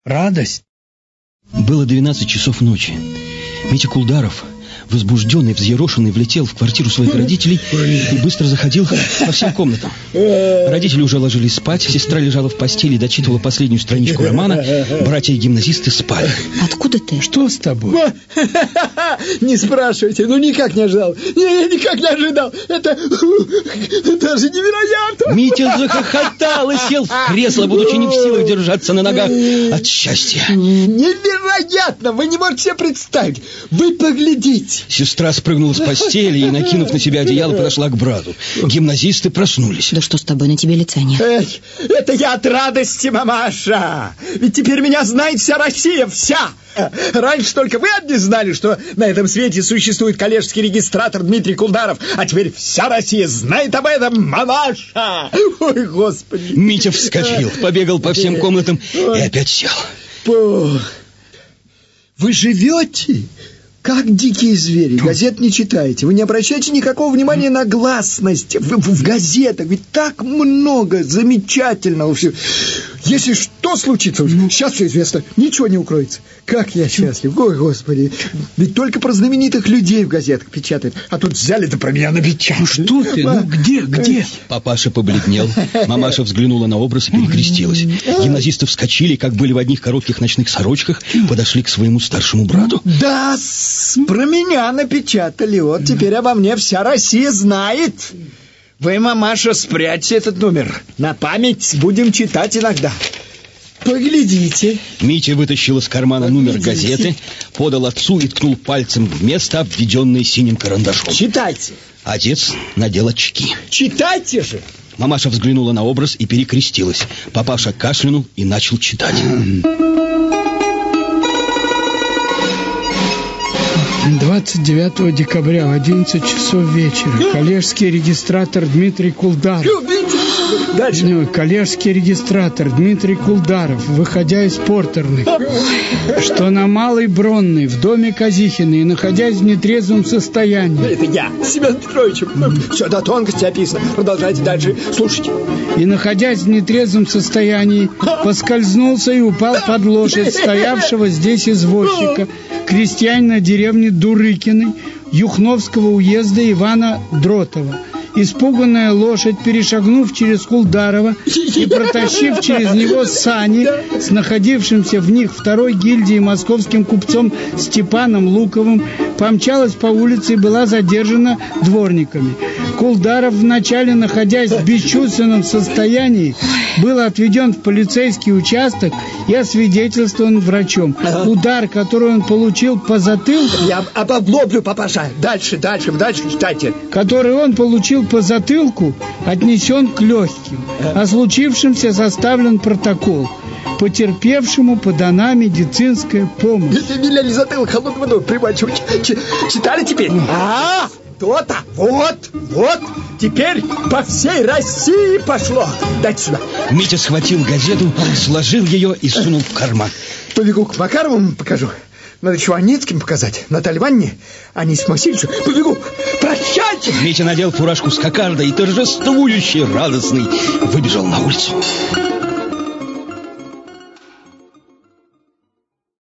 радость. Было 12 часов ночи. Митя Кулдаров, возбужденный, взъерошенный, влетел в квартиру своих родителей и быстро заходил по всем комнатам. Родители уже ложились спать, сестра лежала в постели и дочитывала последнюю страничку романа, братья-гимназисты спали. Откуда ты? Что с тобой? Не спрашивайте, никак не ожидал. Я никак не ожидал. Это даже невероятно. Митя захохотал и сел в кресло, будучи не в силах держаться на ногах от счастья. Невероятно! Вы не можете себе представить. Вы поглядите. Сестра спрыгнула с постели и, накинув на себя одеяло, подошла к брату. Гимназисты проснулись. Да что с тобой, на тебе лица нет? Это я от радости, мамаша. Ведь теперь меня знает вся Россия, вся. Раньше только вы одни знали, что на этом свете существует коллежский регистратор Дмитрий Кулдаров, а теперь вся Россия знает об этом, мамаша. Ой, Господи. Митя вскочил, побегал по всем комнатам и опять сел. Вы живете как дикие звери, газет не читаете, вы не обращаете никакого внимания на гласность в газетах, ведь так много замечательного всего. Если что случится, сейчас все известно, ничего не укроется. Как я счастлив, ой, Господи. Ведь только про знаменитых людей в газетах печатают, а тут взяли-то про меня напечатали. Что ты? Где? Папаша побледнел, мамаша взглянула на образ и перекрестилась. Гимназисты вскочили, как были в одних коротких ночных сорочках, подошли к своему старшему брату. Да, про меня напечатали, вот теперь обо мне вся Россия знает. Вы, мамаша, спрячьте этот номер. На память будем читать иногда. Поглядите. Митя вытащил из кармана номер газеты, подал отцу и ткнул пальцем в место, обведенное синим карандашом. Читайте. Отец надел очки. Читайте же. Мамаша взглянула на образ и перекрестилась. Папаша кашлянул и начал читать. 29 декабря в 11 часов вечера коллежский регистратор Дмитрий Кулдаров. Дальше. Коллежский регистратор Дмитрий Кулдаров, выходя из портерных, что на Малой Бронной в доме Казихиной, находясь в нетрезвом состоянии. Это я, Семен Петрович. Все до тонкости описано. Продолжайте дальше. Слушайте. И, находясь в нетрезвом состоянии, поскользнулся и упал под лошадь стоявшего здесь извозчика, крестьянина деревни Дурыкиной, Юхновского уезда Ивана Дротова. Испуганная лошадь, перешагнув через Кулдарова и протащив через него сани с находившимся в них второй гильдии московским купцом Степаном Луковым, помчалась по улице и была задержана дворниками. Кулдаров, вначале находясь в бесчувственном состоянии, был отведен в полицейский участок и освидетельствован врачом. Удар, который он получил по затылку... Я облоблю, папаша. Дальше читайте. Который он получил по затылку, отнесен к легким. О случившемся составлен протокол. Потерпевшему подана медицинская помощь. Велели затылок холодной водой примачивать. Читали теперь? То-то. Вот. Теперь по всей России пошло. Дайте сюда. Митя схватил газету, сложил ее и сунул в карман. Побегу к Макаровым покажу. Надо еще Аницким показать. Наталье Ивановне, Анисиму Васильевичу. Побегу. Прощайте. Митя надел фуражку с кокардой и торжествующий, радостный выбежал на улицу.